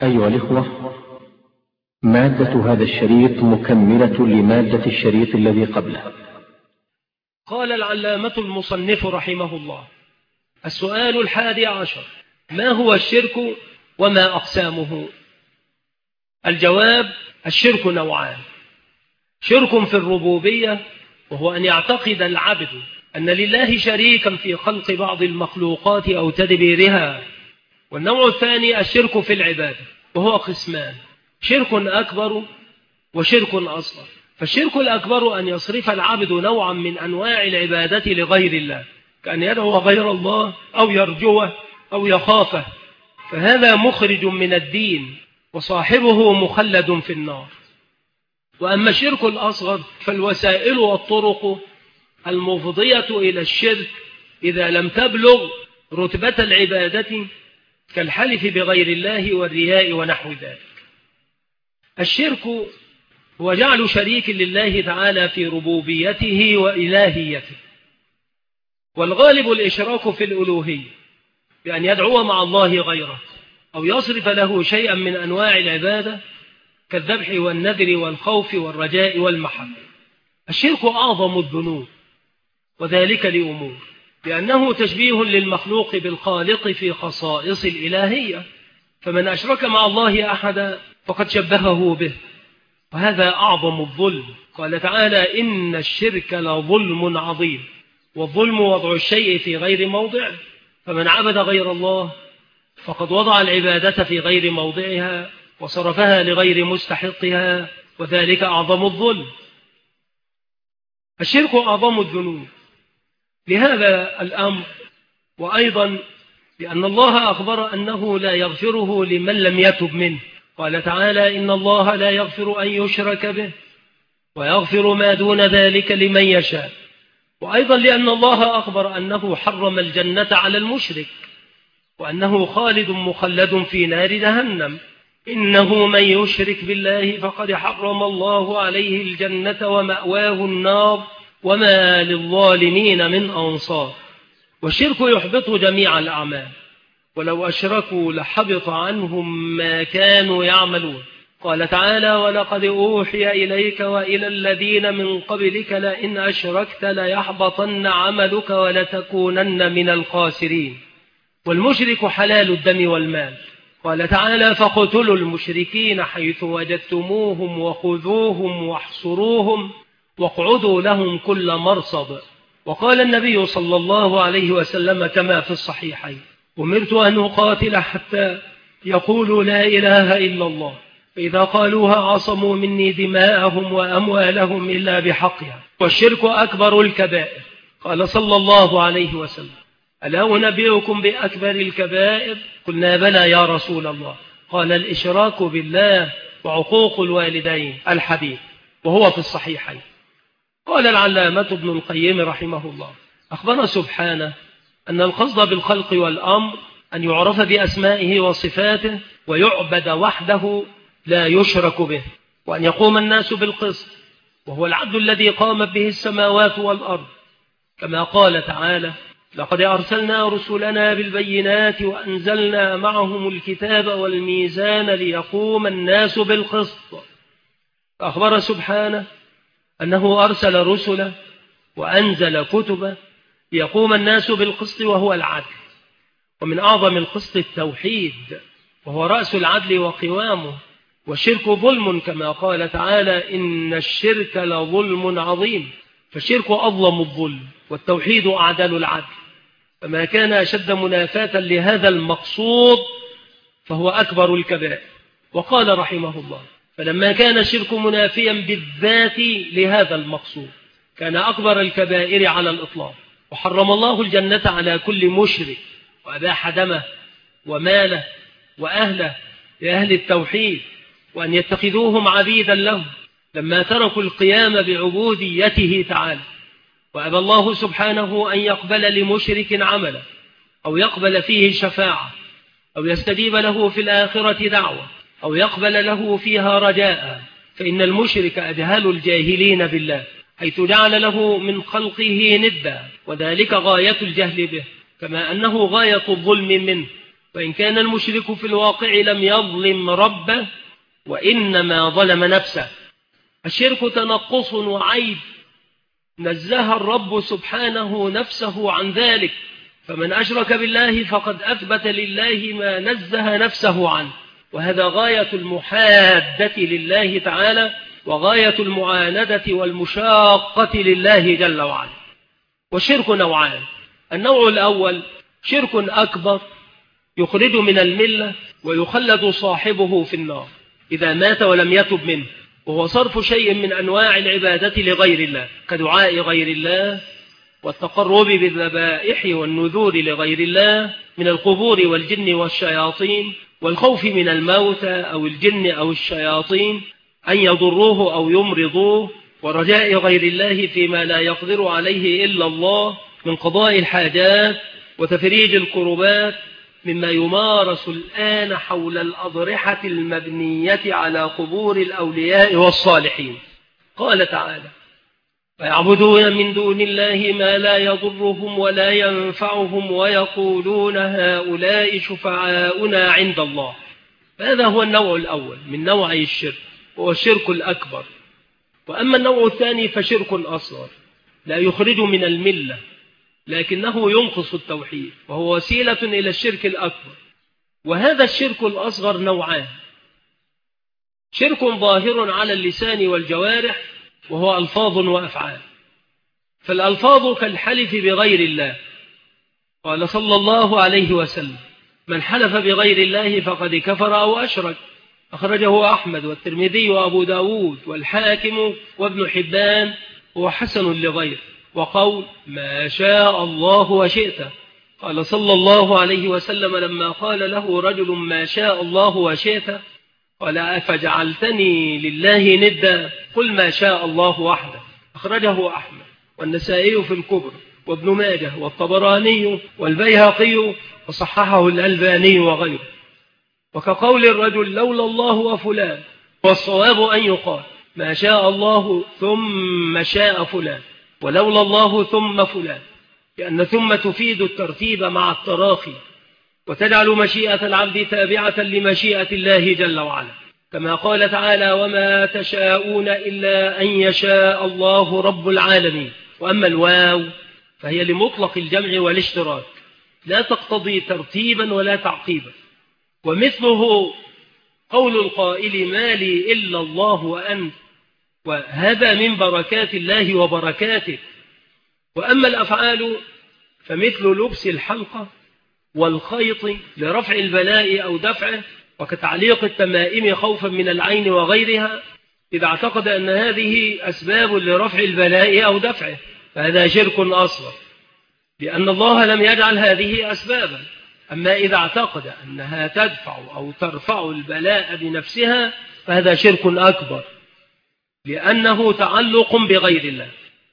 أيها الإخوة، مادة هذا الشريط مكملة لمادة الشريط الذي قبله. قال العلامة المصنف رحمه الله: السؤال 11: ما هو الشرك وما أقسامه؟ الجواب: الشرك نوعان: شرك في الربوبية، وهو أن يعتقد العبد أن لله شريكا في خلق بعض المخلوقات أو تدبيرها. والنوع الثاني الشرك في العبادة، وهو قسمان: شرك أكبر وشرك أصغر. فالشرك الأكبر أن يصرف العبد نوعا من أنواع العبادة لغير الله، كأن يدعو غير الله أو يرجوه أو يخافه، فهذا مخرج من الدين وصاحبه مخلد في النار. وأما الشرك الأصغر فالوسائل والطرق المفضية إلى الشرك إذا لم تبلغ رتبة العبادة، كالحلف بغير الله والرياء ونحو ذلك. الشرك هو جعل شريك لله تعالى في ربوبيته وإلهيته، والغالب الإشراك في الألوهية، بأن يدعو مع الله غيره أو يصرف له شيئا من أنواع العبادة كالذبح والنذر والخوف والرجاء والمحبة. الشرك أعظم الذنوب، وذلك لأمور: لأنه تشبيه للمخلوق بالخالق في خصائص الإلهية، فمن أشرك مع الله أحدا فقد شبهه به، وهذا أعظم الظلم. قال تعالى: إن الشرك لظلم عظيم. والظلم وضع الشيء في غير موضعه، فمن عبد غير الله فقد وضع العبادة في غير موضعها وصرفها لغير مستحقها، وذلك أعظم الظلم. الشرك أعظم الذنوب لهذا الأمر، وأيضا لأن الله أخبر أنه لا يغفره لمن لم يتب منه. قال تعالى: إن الله لا يغفر أن يشرك به ويغفر ما دون ذلك لمن يشاء. وأيضا لأن الله أخبر أنه حرم الجنة على المشرك، وأنه خالد مخلد في نار جهنم. إنه من يشرك بالله فقد حرم الله عليه الجنة ومأواه النار وما للظالمين من أنصار. والشرك يحبط جميع الأعمال، ولو أشركوا لحبط عنهم ما كانوا يعملون. قال تعالى: ولقد أوحي إليك وإلى الذين من قبلك لئن أشركت ليحبطن عملك ولتكونن من الخاسرين. والمشرك حلال الدم والمال. قال تعالى: فاقتلوا المشركين حيث وجدتموهم وخذوهم واحصروهم واقعدوا لهم كل مرصد. وقال النبي صلى الله عليه وسلم كما في الصحيحين: أمرت أن أقاتل حتى يقولوا لا إله إلا الله، فإذا قالوها عصموا مني دماءهم وأموالهم إلا بحقها. والشرك أكبر الكبائر. قال صلى الله عليه وسلم: ألا أنبئكم بأكبر الكبائر؟ قلنا: بلى يا رسول الله. قال: الإشراك بالله وعقوق الوالدين. الحديث، وهو في الصحيحين. قال العلامة ابن القيم رحمه الله: أخبر سبحانه أن القصد بالخلق والأمر أن يعرف بأسمائه وصفاته ويعبد وحده لا يشرك به، وأن يقوم الناس بالقسط، وهو العدل الذي قامت به السماوات والأرض، كما قال تعالى: لقد أرسلنا رسلنا بالبينات وأنزلنا معهم الكتاب والميزان ليقوم الناس بالقسط. فأخبر سبحانه أنه أرسل رسله وأنزل كتبه ليقوم الناس بالقسط، وهو العدل. ومن أعظم القسط التوحيد، وهو رأس العدل وقوامه. والشرك ظلم، كما قال تعالى: إن الشرك لظلم عظيم. فالشرك أظلم الظلم، والتوحيد أعدل العدل. فما كان أشد منافاة لهذا المقصود فهو أكبر الكبائر. وقال رحمه الله: فلما كان الشرك منافيا بالذات لهذا المقصود كان أكبر الكبائر على الإطلاق. وحرم الله الجنة على كل مشرك، وأباح دمه وماله وأهله لأهل التوحيد، وأن يتخذوهم عبيدا لهم لما تركوا القيام بعبوديته تعالى. وأبى الله سبحانه أن يقبل لمشرك عملا، أو يقبل فيه شفاعة، أو يستجيب له في الآخرة دعوة، أو يقبل له فيها رجاء. فإن المشرك أجهل الجاهلين بالله، حيث جعل له من خلقه ندا، وذلك غاية الجهل به، كما أنه غاية الظلم منه. فإن كان المشرك في الواقع لم يظلم ربه وإنما ظلم نفسه. الشرك تنقص وعيب نزه الرب سبحانه نفسه عن ذلك، فمن أشرك بالله فقد أثبت لله ما نزه نفسه عنه، وهذا غاية المحادة لله تعالى وغاية المعاندة والمشاقة لله جل وعلا. والشرك نوعان: النوع الأول شرك أكبر يخرج من الملة ويخلد صاحبه في النار إذا مات ولم يتب منه، وهو صرف شيء من أنواع العبادة لغير الله كدعاء غير الله والتقرب بالذبائح والنذور لغير الله من القبور والجن والشياطين، والخوف من الموتى أو الجن أو الشياطين أن يضروه أو يمرضوه، ورجاء غير الله فيما لا يقدر عليه إلا الله من قضاء الحاجات وتفريج الكربات، مما يمارس الآن حول الأضرحة المبنية على قبور الأولياء والصالحين. قال تعالى: فيعبدون من دون الله ما لا يضرهم ولا ينفعهم ويقولون هؤلاء شفعاؤنا عند الله. هذا هو النوع الأول من نوعي الشرك، وهو الشرك الأكبر. وأما النوع الثاني فشرك أصغر لا يخرج من الملة لكنه ينقص التوحيد، وهو وسيلة إلى الشرك الأكبر. وهذا الشرك الأصغر نوعان: شرك ظاهر على اللسان والجوارح وهو ألفاظ وأفعال. فالألفاظ كالحلف بغير الله، قال صلى الله عليه وسلم: من حلف بغير الله فقد كفر أو أشرك، أخرجه أحمد والترمذي وأبو داود والحاكم وابن حبان وحسن لغير. وقول ما شاء الله وشئت، قال صلى الله عليه وسلم لما قال له رجل ما شاء الله وشئت قال أفجعلتني لله ندا، قل ما شاء الله وحده، أخرجه أحمد والنسائي في الكبرى وابن ماجه والطبراني والبيهقي وصححه الألباني وغيره. وكقول الرجل لولا الله وفلان، والصواب أن يقال ما شاء الله ثم شاء فلان، ولولا الله ثم فلان، لأن ثم تفيد الترتيب مع التراخي، وتجعل مشيئة العبد تابعة لمشيئة الله جل وعلا، كما قال تعالى وما تشاءون إلا أن يشاء الله رب العالمين. وأما الواو فهي لمطلق الجمع والاشتراك، لا تقتضي ترتيبا ولا تعقيبا. ومثله قول القائل ما لي إلا الله وأنت، وهذا من بركات الله وبركاته. وأما الأفعال فمثل لبس الحلقة والخيط لرفع البلاء أو دفعه، وكتعليق التمائم خوفا من العين وغيرها، إذا اعتقد أن هذه أسباب لرفع البلاء أو دفعه فهذا شرك أصغر، لأن الله لم يجعل هذه أسبابا. أما إذا اعتقد أنها تدفع أو ترفع البلاء بنفسها فهذا شرك أكبر، لأنه تعلق بغير الله.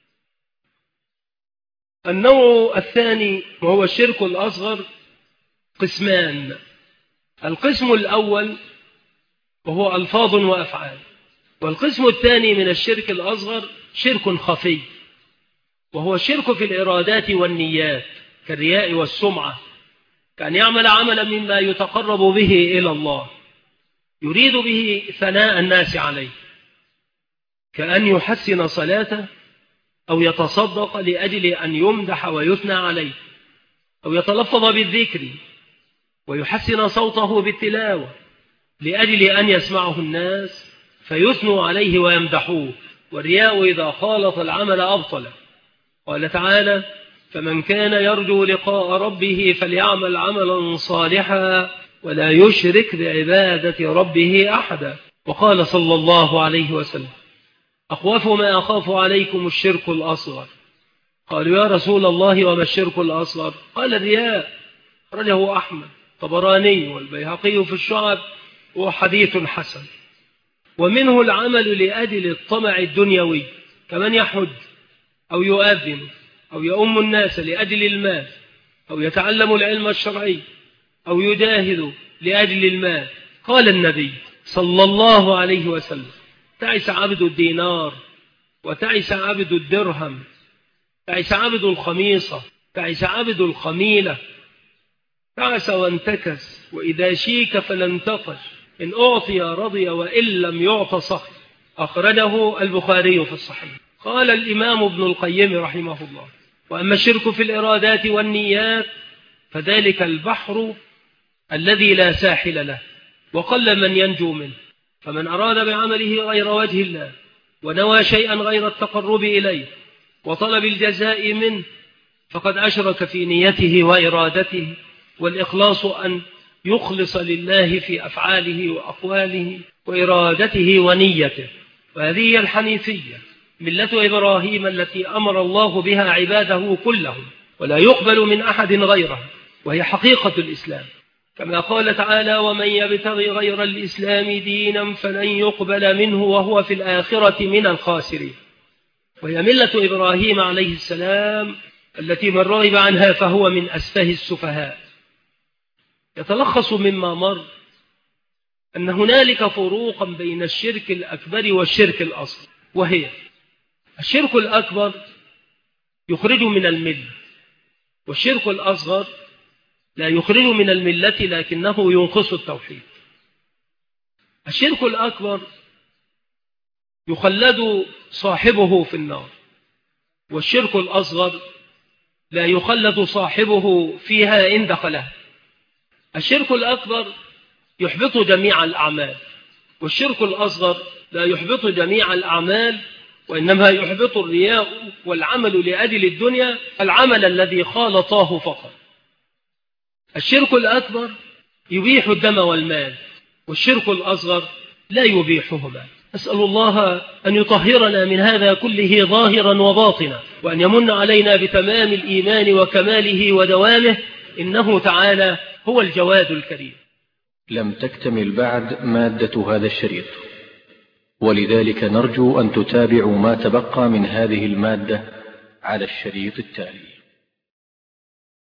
النوع الثاني وهو الشرك الأصغر قسمان: القسم الأول وهو ألفاظ وأفعال، والقسم الثاني من الشرك الأصغر شرك خفي، وهو الشرك في الإرادات والنيات كالرياء والسمعة، كأن يعمل عملا مما يتقرب به إلى الله يريد به ثناء الناس عليه، كأن يحسن صلاته أو يتصدق لأجل أن يمدح ويثنى عليه، أو يتلفظ بالذكر ويحسن صوته بالتلاوة لأجل أن يسمعه الناس فيثنوا عليه ويمدحوه. والرياء إذا خالط العمل أبطله. قال تعالى فمن كان يرجو لقاء ربه فليعمل عملا صالحا ولا يشرك بعبادة ربه أحدا. وقال صلى الله عليه وسلم أخوف ما أخاف عليكم الشرك الأصغر. قالوا يا رسول الله وما الشرك الأصغر؟ قال الرياء، رجه أحمد طبراني والبيهقي في الشعب وحديث حسن. ومنه العمل لأجل الطمع الدنيوي كمن يحج أو يؤذن أو يؤم الناس لأجل المال، أو يتعلم العلم الشرعي، أو يجاهد لأجل المال. قال النبي صلى الله عليه وسلم تعس عبد الدينار وتعس عبد الدرهم، تعس عبد الخميصة، تعس عبد الخميلة، تعس وانتكس، وإذا شيك فلا انتقش، إن أعطي رضي وإن لم يعط سخط. أخرجه البخاري في الصحيح. قال الإمام ابن القيم رحمه الله: وأما الشرك في الإرادات والنيات فذلك البحر الذي لا ساحل له، وقل من ينجو منه. فمن أراد بعمله غير وجه الله، ونوى شيئا غير التقرب إليه وطلب الجزاء منه، فقد أشرك في نيته وإرادته. والإخلاص أن يخلص لله في أفعاله وأقواله وإرادته ونيته. وهذه هي الحنيفية، ملة إبراهيم التي أمر الله بها عباده كلهم، ولا يقبل من أحد غيره، وهي حقيقة الإسلام، كما قال تعالى: ومن يبتغي غير الإسلام دينا فلن يقبل منه وهو في الآخرة من الخاسرين. وهي ملة إبراهيم عليه السلام التي من رغب عنها فهو من أسفه السفهاء. يتلخص مما مر أن هنالك فروقا بين الشرك الأكبر والشرك الأصغر، وهي: الشرك الأكبر يخرج من الملة، والشرك الأصغر لا يخرج من الملة لكنه ينقص التوحيد. الشرك الأكبر يخلد صاحبه في النار، والشرك الأصغر لا يخلد صاحبه فيها إن دخلها. الشرك الأكبر يحبط جميع الأعمال، والشرك الأصغر لا يحبط جميع الأعمال، وإنما يحبط الرياء والعمل لأجل الدنيا، العمل الذي خالطاه فقط. الشرك الأكبر يبيح الدم والمال، والشرك الأصغر لا يبيحهما. أسأل الله أن يطهرنا من هذا كله ظاهرا وباطنا، وأن يمن علينا بتمام الإيمان وكماله ودوامه، إنه تعالى هو الجواد الكريم. لم تكتمل بعد مادة هذا الشريط، ولذلك نرجو أن تتابعوا ما تبقى من هذه المادة على الشريط التالي.